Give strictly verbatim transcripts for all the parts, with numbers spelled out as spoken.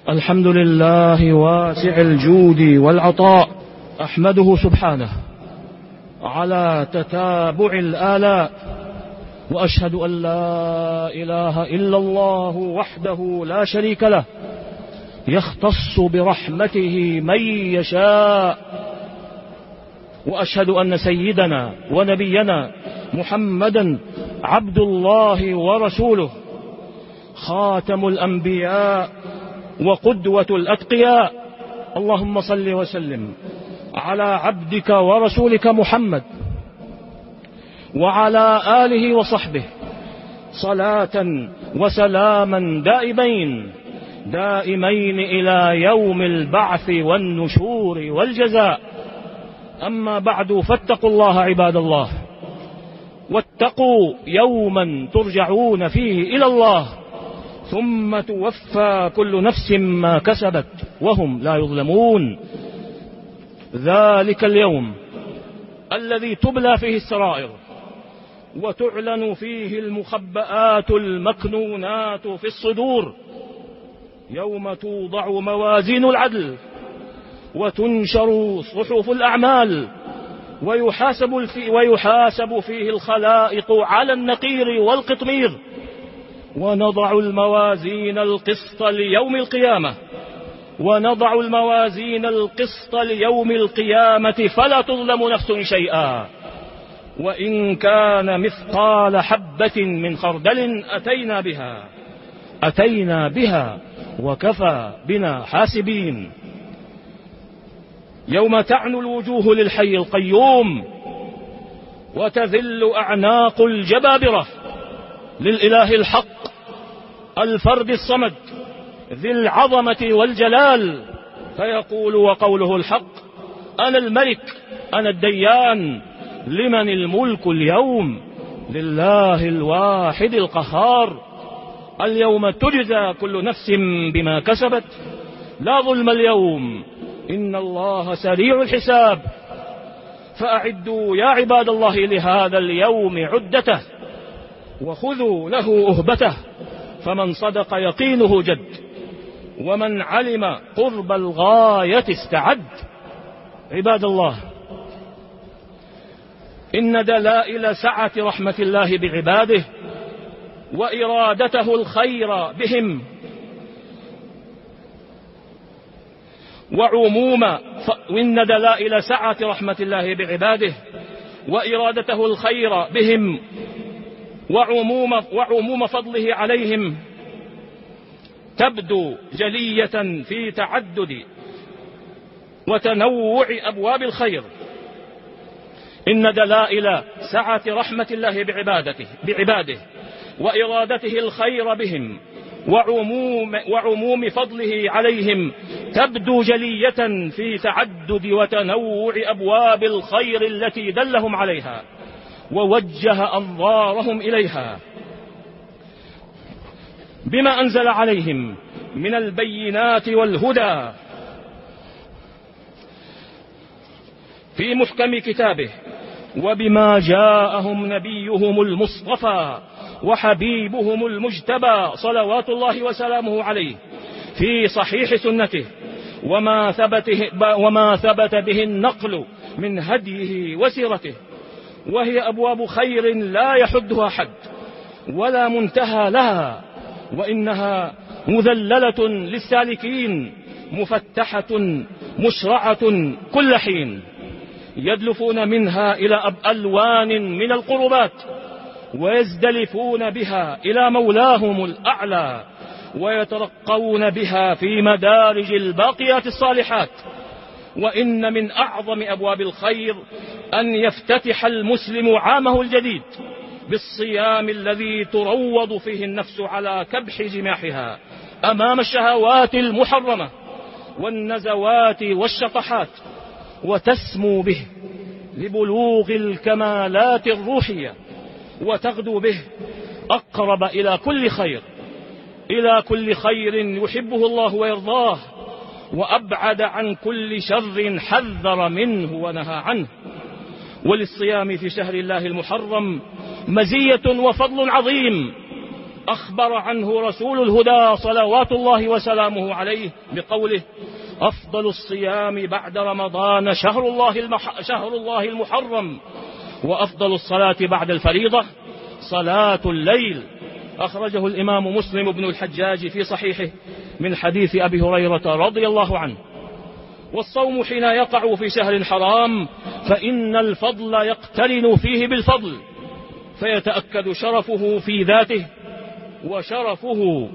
الحمد لله واسع الجود والعطاء، أحمده سبحانه على تتابع الآلاء، وأشهد أن لا إله إلا الله وحده لا شريك له، يختص برحمته من يشاء. وأشهد أن سيدنا ونبينا محمدا عبد الله ورسوله، خاتم الأنبياء وقدوة الأتقياء. اللهم صل وسلم على عبدك ورسولك محمد وعلى آله وصحبه صلاة وسلاما دائمين دائمين إلى يوم البعث والنشور والجزاء. أما بعد، فاتقوا الله عباد الله، واتقوا يوما ترجعون فيه إلى الله، ثم توفى كل نفس ما كسبت وهم لا يظلمون. ذلك اليوم الذي تبلى فيه السرائر وتعلن فيه المخبآت المكنونات في الصدور، يوم توضع موازين العدل وتنشر صحف الأعمال، ويحاسب, ويحاسب فيه الخلائق على النقير والقطمير، ونضع الموازين القسط ليوم القيامة ونضع الموازين القسط ليوم القيامة فلا تظلم نفس شيئا، وإن كان مثقال حبة من خردل أتينا بها أتينا بها وكفى بنا حاسبين. يوم تعنو الوجوه للحي القيوم وتذل أعناق الجبابرة للإله الحق الفرد الصمد ذي العظمة والجلال، فيقول وقوله الحق: أنا الملك أنا الديان، لمن الملك اليوم؟ لله الواحد القهار. اليوم تجزى كل نفس بما كسبت، لا ظلم اليوم، إن الله سريع الحساب. فأعدوا يا عباد الله لهذا اليوم عدته، وخذوا له أهبته، فمن صدق يقينه جد، ومن علم قرب الغاية استعد. عباد الله، إن دلائل سعة رحمة الله بعباده وإرادته الخير بهم وعموم وإن دلائل سعة رحمة الله بعباده وإرادته الخير بهم وعموم, وعموم فضله عليهم تبدو جلية في تعدد وتنوع أبواب الخير. إن دلائل سعة رحمة الله بعبادته بعباده وإرادته الخير بهم وعموم, وعموم فضله عليهم تبدو جلية في تعدد وتنوع أبواب الخير التي دلهم عليها ووجه أنظارهم إليها بما أنزل عليهم من البينات والهدى في محكم كتابه، وبما جاءهم نبيهم المصطفى وحبيبهم المجتبى صلوات الله وسلامه عليه في صحيح سنته، وما ثبت, وما ثبت به النقل من هديه وسيرته، وهي أبواب خير لا يحدها حد ولا منتهى لها، وإنها مذللة للسالكين مفتحة مشرعة كل حين، يدلفون منها إلى ألوان من القربات، ويزدلفون بها إلى مولاهم الأعلى، ويترقون بها في مدارج الباقيات الصالحات. وإن من أعظم أبواب الخير أن يفتتح المسلم عامه الجديد بالصيام الذي تروض فيه النفس على كبح جماحها أمام الشهوات المحرمة والنزوات والشطحات، وتسمو به لبلوغ الكمالات الروحية، وتغدو به أقرب إلى كل خير إلى كل خير يحبه الله ويرضاه، وأبعد عن كل شر حذر منه ونهى عنه. وللصيام في شهر الله المحرم مزية وفضل عظيم أخبر عنه رسول الهدى صلوات الله وسلامه عليه بقوله: أفضل الصيام بعد رمضان شهر الله, المح... شهر الله المحرم، وأفضل الصلاة بعد الفريضة صلاة الليل. أخرجه الإمام مسلم بن الحجاج في صحيحه من حديث أبي هريرة رضي الله عنه. والصوم حين يقع في شهر حرام فإن الفضل يقترن فيه بالفضل، فيتأكد شرفه في ذاته وشرفه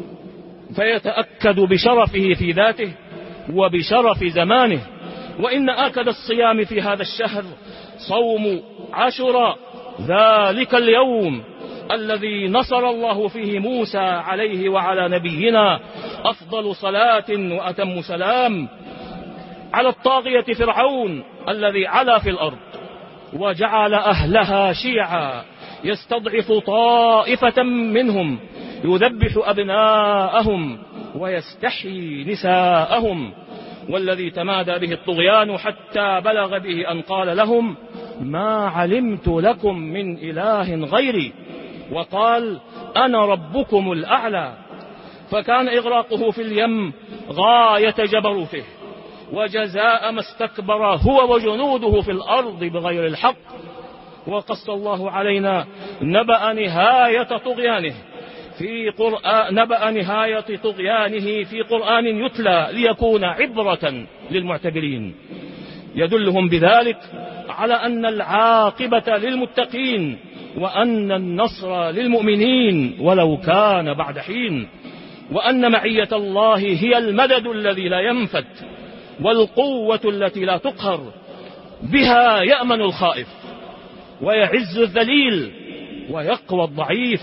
فيتأكد بشرفه في ذاته وبشرف زمانه. وإن آكد الصيام في هذا الشهر صوم عاشوراء، ذلك اليوم الذي نصر الله فيه موسى عليه وعلى نبينا أفضل صلاة وأتم سلام على الطاغية فرعون الذي علا في الأرض وجعل أهلها شيعا يستضعف طائفة منهم يذبح أبناءهم ويستحيي نساءهم، والذي تمادى به الطغيان حتى بلغ به أن قال لهم: ما علمت لكم من إله غيري، وقال: أنا ربكم الأعلى. فكان إغراقه في اليم غاية جبروته وجزاء ما استكبر هو وجنوده في الأرض بغير الحق. وقص الله علينا نبأ نهاية طغيانه في قرآن نبأ نهاية طغيانه في قرآن يتلى ليكون عبرة للمعتبرين، يدلهم بذلك على أن العاقبة للمتقين وأن النصر للمؤمنين ولو كان بعد حين، وأن معية الله هي المدد الذي لا ينفد والقوة التي لا تقهر، بها يأمن الخائف ويعز الذليل ويقوى الضعيف.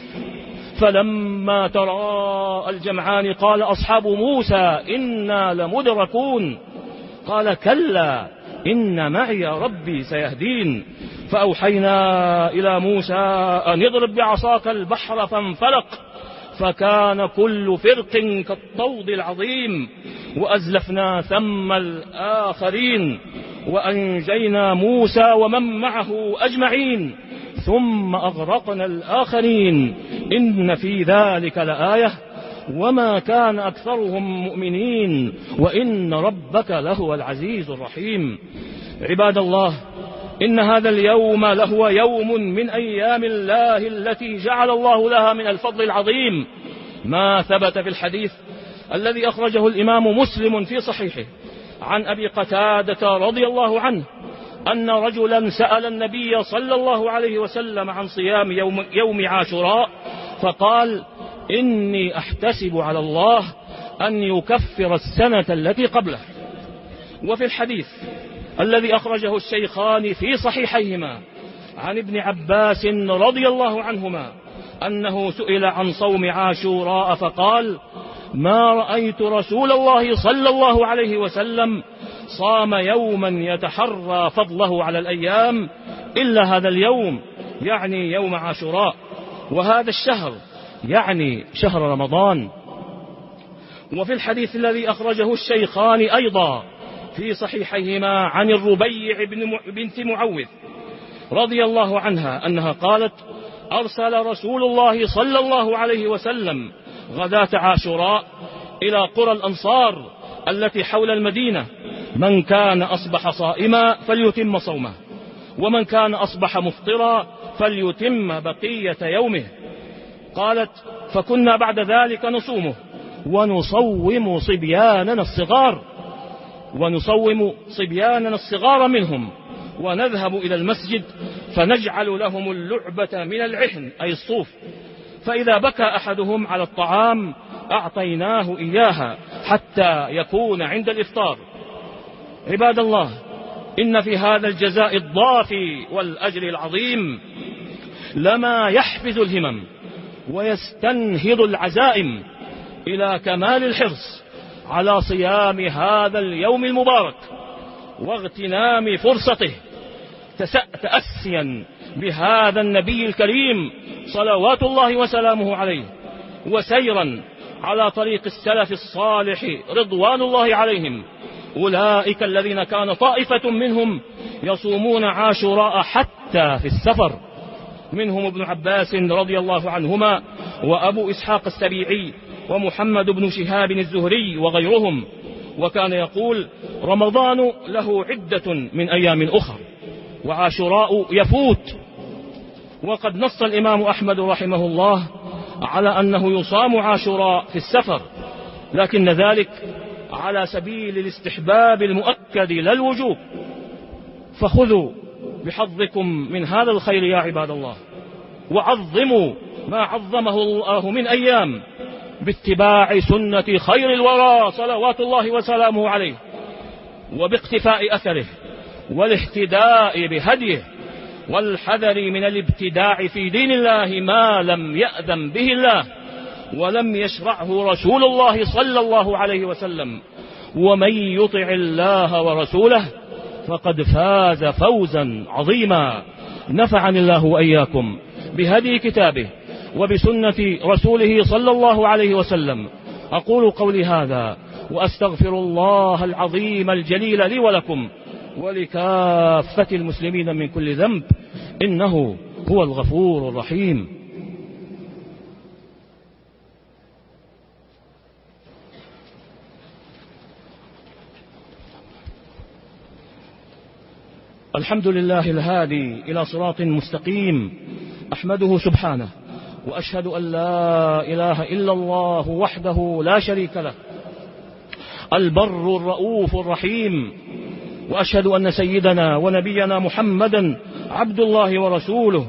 فلما تراءى الجمعان قال أصحاب موسى إنا لمدركون، قال كلا إن معي ربي سيهدين. فأوحينا إلى موسى أن اضرب بعصاك البحر فانفلق فكان كل فرق كالطود العظيم، وأزلفنا ثم الآخرين وأنجينا موسى ومن معه أجمعين ثم أغرقنا الآخرين إن في ذلك لآية وما كان أكثرهم مؤمنين وإن ربك لهو العزيز الرحيم. عباد الله، إن هذا اليوم لهو يوم من أيام الله التي جعل الله لها من الفضل العظيم ما ثبت في الحديث الذي أخرجه الإمام مسلم في صحيحه عن أبي قتادة رضي الله عنه أن رجلا سأل النبي صلى الله عليه وسلم عن صيام يوم, يوم عاشوراء فقال: إني أحتسب على الله أن يكفر السنة التي قبله. وفي الحديث الذي أخرجه الشيخان في صحيحيهما عن ابن عباس رضي الله عنهما أنه سئل عن صوم عاشوراء فقال: ما رأيت رسول الله صلى الله عليه وسلم صام يوما يتحرى فضله على الأيام إلا هذا اليوم، يعني يوم عاشوراء، وهذا الشهر يعني شهر رمضان. وفي الحديث الذي أخرجه الشيخان أيضا في صحيحيهما عن الربيع بنت معوذ رضي الله عنها أنها قالت: أرسل رسول الله صلى الله عليه وسلم غداة عاشوراء إلى قرى الأنصار التي حول المدينة: من كان أصبح صائما فليتم صومه، ومن كان أصبح مفطرا فليتم بقية يومه. قالت: فكنا بعد ذلك نصومه ونصوم صبياننا الصغار ونصوم صبياننا الصغار منهم ونذهب إلى المسجد فنجعل لهم اللعبة من العهن أي الصوف، فإذا بكى أحدهم على الطعام أعطيناه إياها حتى يكون عند الإفطار. عباد الله، إن في هذا الجزاء الضافي والأجر العظيم لما يحفز الهمم ويستنهض العزائم إلى كمال الحرص على صيام هذا اليوم المبارك واغتنام فرصته تأسيا بهذا النبي الكريم صلوات الله وسلامه عليه، وسيرا على طريق السلف الصالح رضوان الله عليهم، أولئك الذين كان طائفة منهم يصومون عاشوراء حتى في السفر، منهم ابن عباس رضي الله عنهما وأبو إسحاق السبيعي ومحمد بن شهاب الزهري وغيرهم، وكان يقول: رمضان له عدة من أيام أخر، وعاشوراء يفوت. وقد نص الإمام أحمد رحمه الله على أنه يصام عاشوراء في السفر، لكن ذلك على سبيل الاستحباب المؤكد لا الوجوب، فخذوا بحظكم من هذا الخير يا عباد الله، وعظموا ما عظمه الله من أيام باتباع سنة خير الورى صلوات الله وسلامه عليه، وباقتفاء أثره والاهتداء بهديه، والحذر من الابتداع في دين الله ما لم يأذن به الله ولم يشرعه رسول الله صلى الله عليه وسلم. ومن يطع الله ورسوله فقد فاز فوزا عظيما. نفعني الله وإياكم بهدي كتابه وبسنة رسوله صلى الله عليه وسلم. أقول قولي هذا وأستغفر الله العظيم الجليل لي ولكم ولكافة المسلمين من كل ذنب، إنه هو الغفور الرحيم. الحمد لله الهادي إلى صراط مستقيم، أحمده سبحانه، وأشهد أن لا إله إلا الله وحده لا شريك له البر الرؤوف الرحيم، وأشهد أن سيدنا ونبينا محمدا عبد الله ورسوله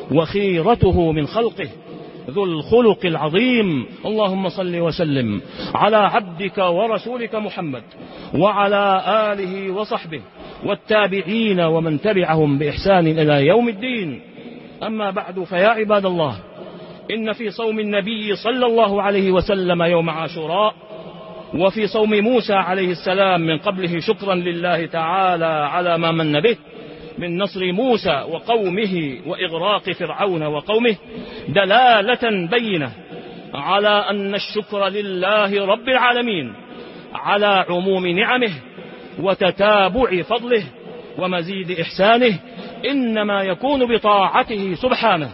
وخيرته من خلقه ذو الخلق العظيم. اللهم صل وسلم على عبدك ورسولك محمد وعلى آله وصحبه والتابعين ومن تبعهم بإحسان إلى يوم الدين. أما بعد، فيا عباد الله، إن في صوم النبي صلى الله عليه وسلم يوم عاشوراء، وفي صوم موسى عليه السلام من قبله شكرا لله تعالى على ما من به من نصر موسى وقومه وإغراق فرعون وقومه، دلالة بينة على أن الشكر لله رب العالمين على عموم نعمه وتتابع فضله ومزيد إحسانه إنما يكون بطاعته سبحانه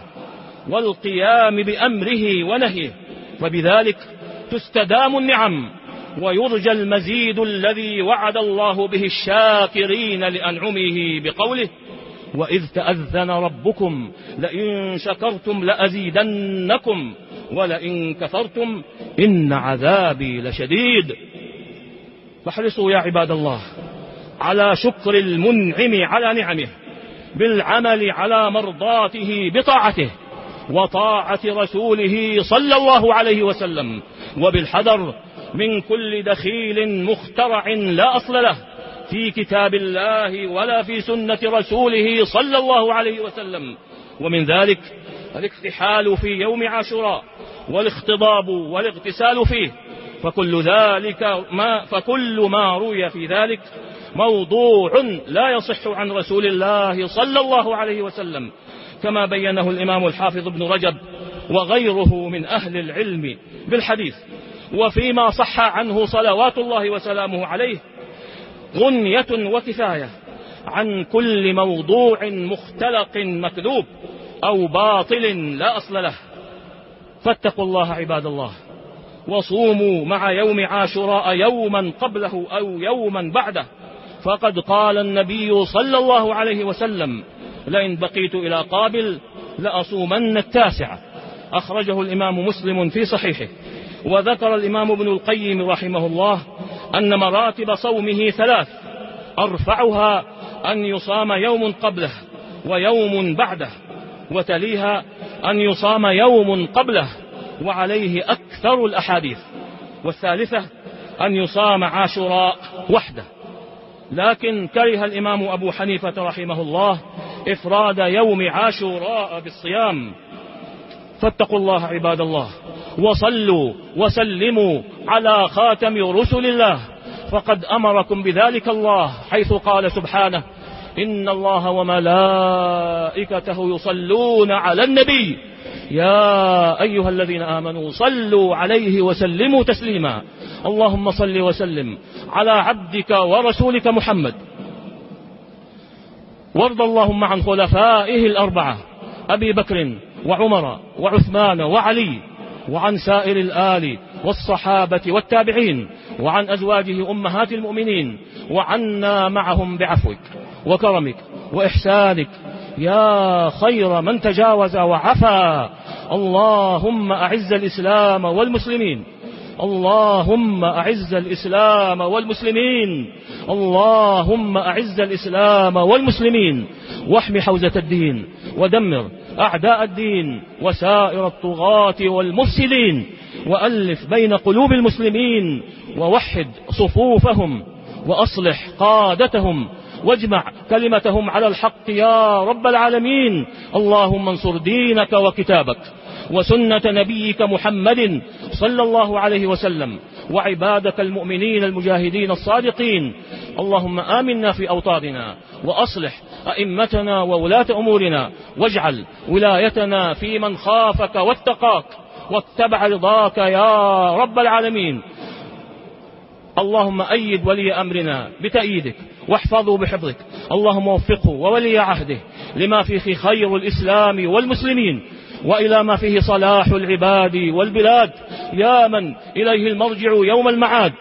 والقيام بأمره ونهيه، وبذلك تستدام النعم ويرجى المزيد الذي وعد الله به الشاكرين لأنعمه بقوله: وإذ تأذن ربكم لئن شكرتم لأزيدنكم ولئن كفرتم إن عذابي لشديد. فاحرصوا يا عباد الله على شكر المنعم على نعمه بالعمل على مرضاته بطاعته وطاعة رسوله صلى الله عليه وسلم، وبالحذر من كل دخيل مخترع لا أصل له في كتاب الله ولا في سنة رسوله صلى الله عليه وسلم. ومن ذلك الاكتحال في يوم عاشوراء والاختضاب والاغتسال فيه، فكل ذلك ما فكل ما روي في ذلك موضوع لا يصح عن رسول الله صلى الله عليه وسلم، كما بينه الإمام الحافظ ابن رجب وغيره من أهل العلم بالحديث. وفيما صح عنه صلوات الله وسلامه عليه غنية وكفاية عن كل موضوع مختلق مكذوب أو باطل لا أصل له. فاتقوا الله عباد الله، وصوموا مع يوم عاشوراء يوما قبله أو يوما بعده، فقد قال النبي صلى الله عليه وسلم: لئن بقيت إلى قابل لأصومن التاسع. أخرجه الإمام مسلم في صحيحه. وذكر الإمام ابن القيم رحمه الله أن مراتب صومه ثلاث: أرفعها أن يصام يوم قبله ويوم بعده، وتليها أن يصام يوم قبله وعليه أكثر الأحاديث، والثالثة أن يصام عاشوراء وحده. لكن كره الإمام أبو حنيفة رحمه الله إفراد يوم عاشوراء بالصيام. فاتقوا الله عباد الله، وصلوا وسلموا على خاتم رسل الله، فقد أمركم بذلك الله، حيث قال سبحانه: إن الله وملائكته يصلون على النبي يا أيها الذين آمنوا صلوا عليه وسلموا تسليما. اللهم صل وسلم على عبدك ورسولك محمد، وارض اللهم عن خلفائه الأربعة أبي بكر وعمر وعثمان وعلي وعن سائر الآل والصحابة والتابعين، وعن أزواجه أمهات المؤمنين، وعنا معهم بعفوك وكرمك وإحسانك يا خير من تجاوز وعفا. اللهم أعز الإسلام والمسلمين، اللهم أعز الإسلام والمسلمين، اللهم أعز الإسلام والمسلمين، واحم حوزة الدين، ودمر أعداء الدين وسائر الطغاة والمفسدين، وألف بين قلوب المسلمين، ووحد صفوفهم، وأصلح قادتهم، واجمع كلمتهم على الحق يا رب العالمين. اللهم انصر دينك وكتابك وسنة نبيك محمد صلى الله عليه وسلم، وعبادك المؤمنين المجاهدين الصادقين. اللهم آمنا في أوطاننا، وأصلح أئمتنا وولاة أمورنا، واجعل ولايتنا في من خافك واتقاك واتبع رضاك يا رب العالمين. اللهم أيد ولي أمرنا بتأييدك، واحفظه بحفظك. اللهم وفقه وولي عهده لما فيه خير الإسلام والمسلمين، وإلى ما فيه صلاح العباد والبلاد، يا من إليه المرجع يوم المعاد.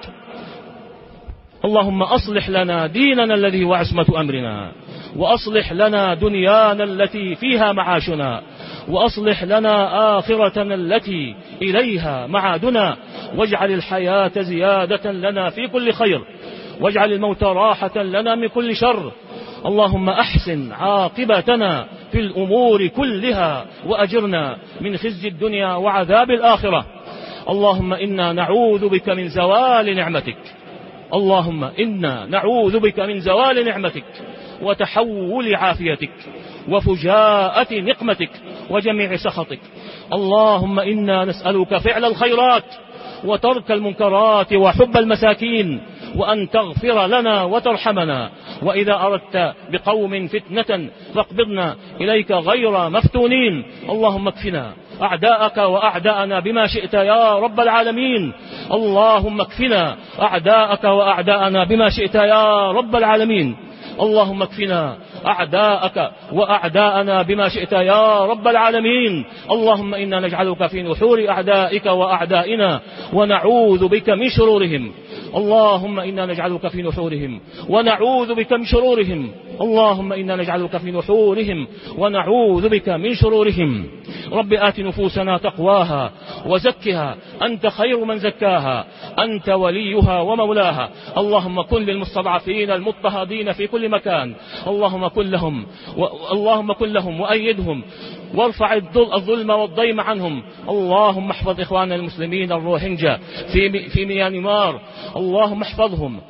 اللهم أصلح لنا ديننا الذي هو عصمة أمرنا، وأصلح لنا دنيانا التي فيها معاشنا، وأصلح لنا آخرتنا التي إليها معادنا، واجعل الحياة زيادة لنا في كل خير، واجعل الموت راحة لنا من كل شر. اللهم أحسن عاقبتنا في الأمور كلها، وأجرنا من خزي الدنيا وعذاب الآخرة. اللهم إنا نعوذ بك من زوال نعمتك، اللهم إنا نعوذ بك من زوال نعمتك وتحول عافيتك وفجاءة نقمتك وجميع سخطك. اللهم إنا نسألك فعل الخيرات وترك المنكرات وحب المساكين، وأن تغفر لنا وترحمنا، وإذا أردت بقوم فتنة فاقبضنا إليك غير مفتونين. اللهم اكفنا أعداءك وأعداءنا بما شئت يا رب العالمين. اللهم اكفنا أعداءك وأعداءنا بما شئت يا رب العالمين. اللهم اكفنا أعداءك وأعداءنا بما شئت يا رب العالمين. اللهم إنا نجعلك في نحور أعدائك وأعدائنا، ونعوذ بك من شرورهم. اللهم إنا نجعلك في نحورهم ونعوذ بك من شرورهم. اللهم إنا نجعلك في نحورهم ونعوذ بك من شرورهم. رب آت نفوسنا تقواها وزكها، أنت خير من زكاها، أنت وليها ومولاها. اللهم كن للمستضعفين المضطهدين في كل مكان، اللهم كن لهم و... اللهم كن لهم وأيدهم، وارفع الظلم والضيم عنهم. اللهم احفظ إخواننا المسلمين الروهينجا في في ميانمار، اللهم احفظهم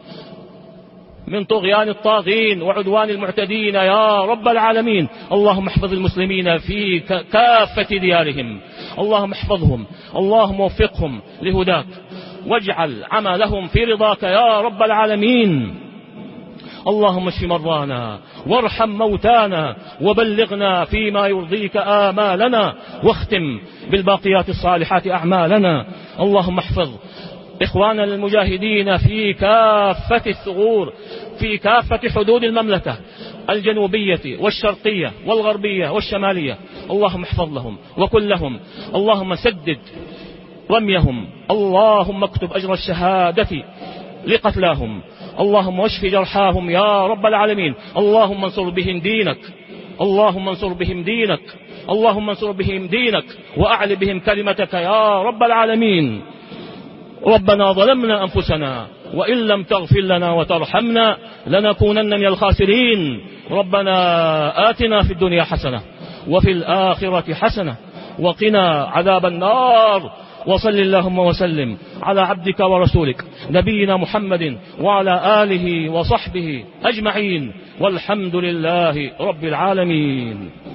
من طغيان الطاغين وعدوان المعتدين يا رب العالمين. اللهم احفظ المسلمين في كافة ديارهم، اللهم احفظهم، اللهم وفقهم لهداك، واجعل عملهم في رضاك يا رب العالمين. اللهم اشف مرضانا وارحم موتانا، وبلغنا فيما يرضيك آمالنا، واختم بالباقيات الصالحات أعمالنا. اللهم احفظ إخواننا المجاهدين في كافة الثغور، في كافة حدود المملكة الجنوبية والشرقية والغربية والشمالية. اللهم احفظ لهم وكن لهم، اللهم سدد رميهم، اللهم اكتب أجر الشهادة لقتلاهم، اللهم واشف جرحاهم يا رب العالمين. اللهم انصر بهم دينك، اللهم انصر بهم دينك، اللهم انصر بهم دينك، وأعل بهم كلمتك يا رب العالمين. ربنا ظلمنا أنفسنا وإن لم تغفر لنا وترحمنا لنكونن من الخاسرين. ربنا آتنا في الدنيا حسنة وفي الآخرة حسنة وقنا عذاب النار. وصل اللهم وسلم على عبدك ورسولك نبينا محمد وعلى آله وصحبه أجمعين، والحمد لله رب العالمين.